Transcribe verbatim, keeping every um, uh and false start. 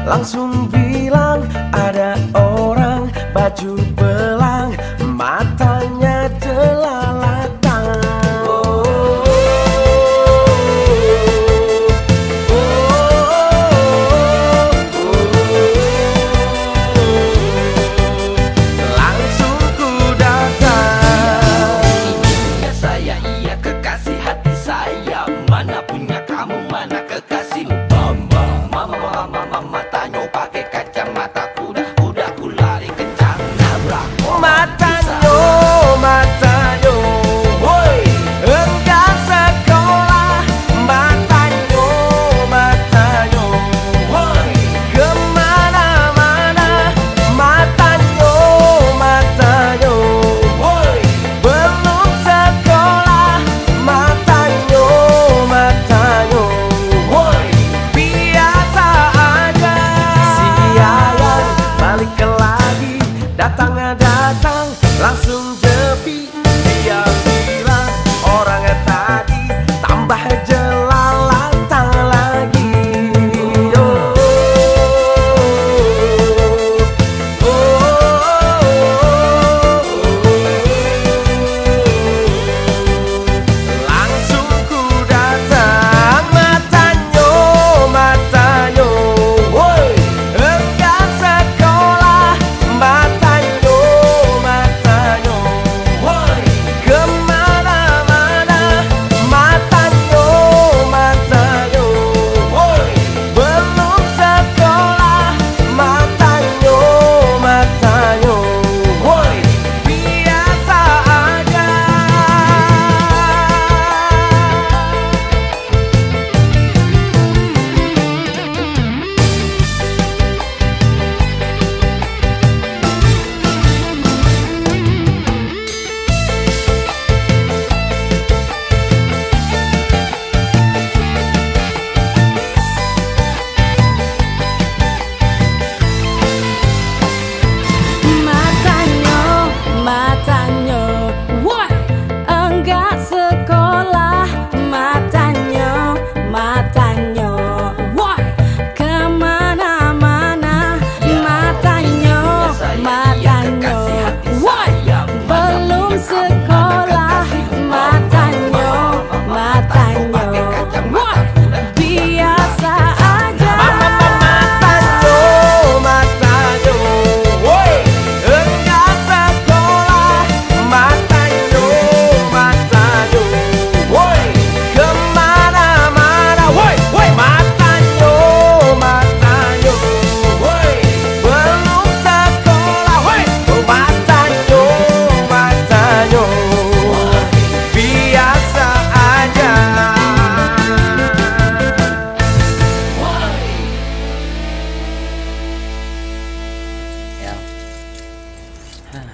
langsung bilang ada orang baju belang, matanya jelalatan. Oh, oh, oh, langsung ku datang. Iya saya, iya kekasih hati saya. Mana punya kamu, mana kekasihmu? Mama, mama, mama, mama tanya pakai kacamata kuda, kuda ku lari kencang nabrak. Matanyo, matanyo, woi, enggak sekolah. Matanyo, matanyo, woi, kemana-mana. Matanyo, matanyo, woi, belum sekolah. Matanyo, matanyo, woi, biasa aja. Si Yayan balik lagi, datangnya datang langsung